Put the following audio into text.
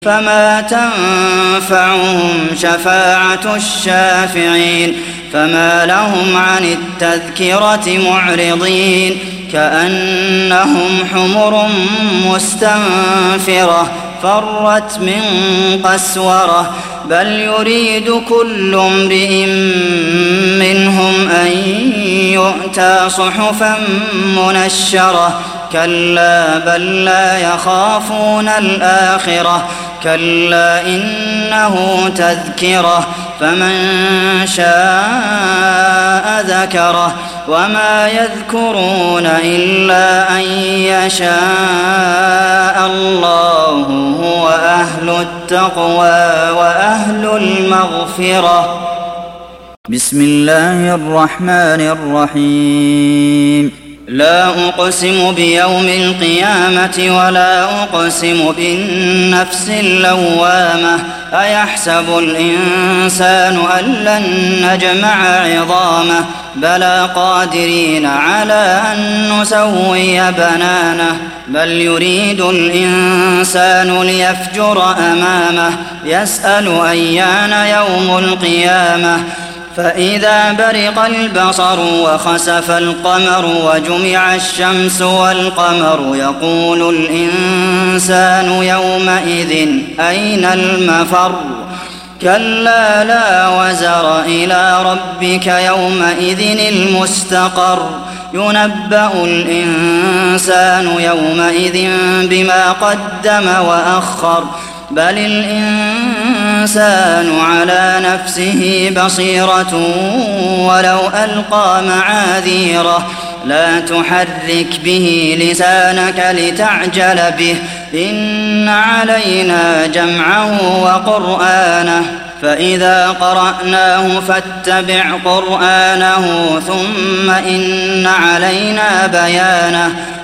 فما تنفعهم شفاعة الشافعين فما لهم عن التذكرة معرضين كأنهم حمر مستنفرة فرت من قسورة بل يريد كل امرئ منهم أن يؤتى صحفا منشرة كلا بل لا يخافون الآخرة كلا إنه تذكرة فمن شاء ذكره وما يذكرون إلا أن يشاء الله هو أهل التقوى وأهل المغفرة. بسم الله الرحمن الرحيم. لا أقسم بيوم القيامة ولا أقسم بالنفس اللوامة أيحسب الإنسان أن لن نجمع عظامه بلى قادرين على أن نسوي بنانه بل يريد الإنسان ليفجر أمامه يسأل أيان يوم القيامة فإذا برق البصر وخسف القمر وجمع الشمس والقمر يقول الإنسان يومئذ أين المفر كلا لا وزر إلى ربك يومئذ المستقر ينبأ الإنسان يومئذ بما قدم وأخر بل الإنسان على نفسه بصيرة ولو ألقى معاذيره لا تحرك به لسانك لتعجل به إن علينا جمعه وقرآنه فإذا قرأناه فاتبع قرآنه ثم إن علينا بيانه